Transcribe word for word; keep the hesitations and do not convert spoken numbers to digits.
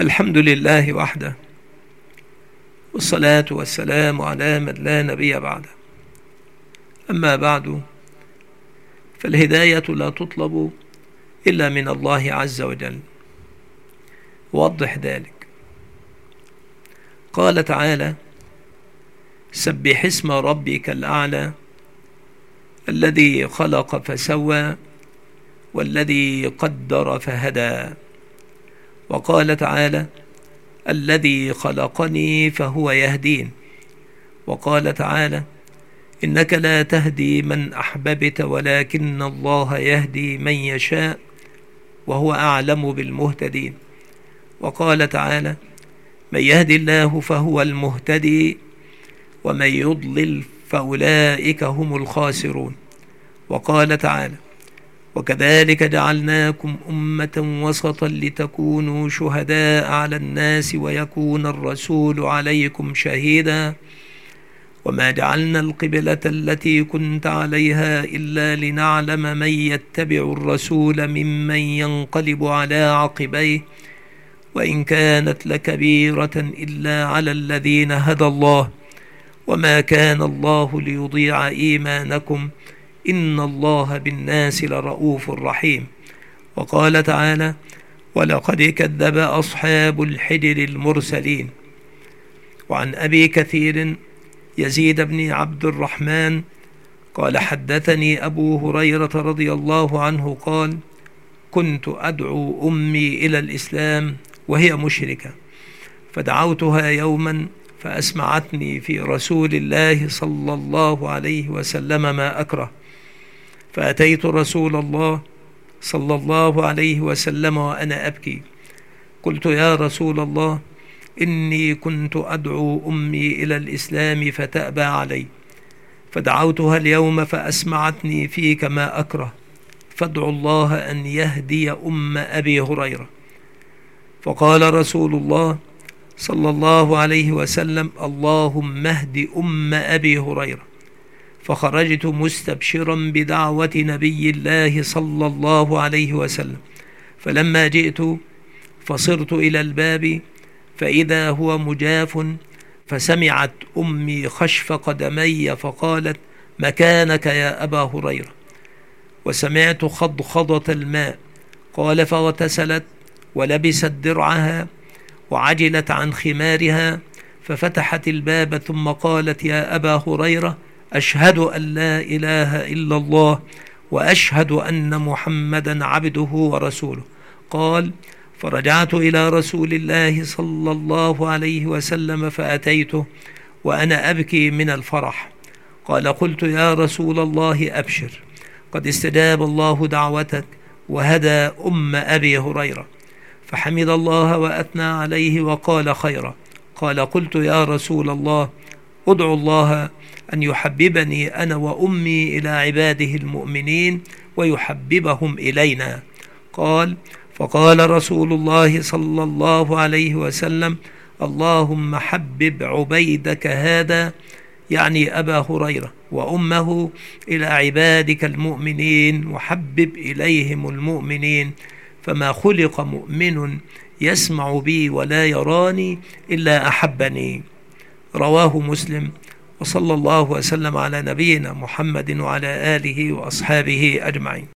الحمد لله وحده، والصلاة والسلام على من لا نبي بعده. أما بعد، فالهداية لا تطلب إلا من الله عز وجل. وضح ذلك. قال تعالى: سبح اسم ربك الأعلى الذي خلق فسوى والذي قدر فهدى. وقال تعالى: الذي خلقني فهو يهدين. وقال تعالى: إنك لا تهدي من أحببت ولكن الله يهدي من يشاء وهو أعلم بالمهتدين. وقال تعالى: من يهدي الله فهو المهتدي ومن يضلل فأولئك هم الخاسرون. وقال تعالى: وكذلك جعلناكم أمة وسطا لتكونوا شهداء على الناس ويكون الرسول عليكم شهيدا وما جعلنا القبلة التي كنت عليها إلا لنعلم من يتبع الرسول ممن ينقلب على عقبيه وإن كانت لكبيرة إلا على الذين هدى الله وما كان الله ليضيع إيمانكم إن الله بالناس لرؤوف رحيم. وقال تعالى: ولقد كذب أصحاب الحجر المرسلين. وعن أبي كثير يزيد بن عبد الرحمن قال: حدثني أبو هريرة رضي الله عنه قال: كنت أدعو أمي إلى الإسلام وهي مشركة، فدعوتها يوما فأسمعتني في رسول الله صلى الله عليه وسلم ما أكره، فأتيت رسول الله صلى الله عليه وسلم وأنا أبكي، قلت: يا رسول الله، إني كنت أدعو أمي إلى الإسلام فتأبى علي، فدعوتها اليوم فأسمعتني فيك ما أكره، فادعوا الله أن يهدي أم أبي هريرة. فقال رسول الله صلى الله عليه وسلم: اللهم اهد أم أبي هريرة. فخرجت مستبشرا بدعوة نبي الله صلى الله عليه وسلم، فلما جئت فصرت إلى الباب فإذا هو مجاف، فسمعت أمي خشف قدمي فقالت: مكانك يا أبا هريرة. وسمعت خضخضة الماء. قال: فاغتسلت ولبست درعها وعجلت عن خمارها ففتحت الباب ثم قالت: يا أبا هريرة، أشهد أن لا إله إلا الله وأشهد أن محمدا عبده ورسوله. قال: فرجعت إلى رسول الله صلى الله عليه وسلم فأتيته وأنا أبكي من الفرح. قال: قلت: يا رسول الله، أبشر، قد استجاب الله دعوتك وهدى أم أبي هريرة. فحمد الله وأثنى عليه وقال خيرا. قال: قلت: يا رسول الله، ادعو الله أن يحببني أنا وأمي إلى عباده المؤمنين ويحببهم إلينا. قال: فقال رسول الله صلى الله عليه وسلم: اللهم حبب عبيدك هذا، يعني أبا هريرة، وأمه إلى عبادك المؤمنين وحبب إليهم المؤمنين، فما خلق مؤمن يسمع بي ولا يراني إلا أحبني. رواه مسلم. وصلى الله وسلم على نبينا محمد وعلى آله وأصحابه أجمعين.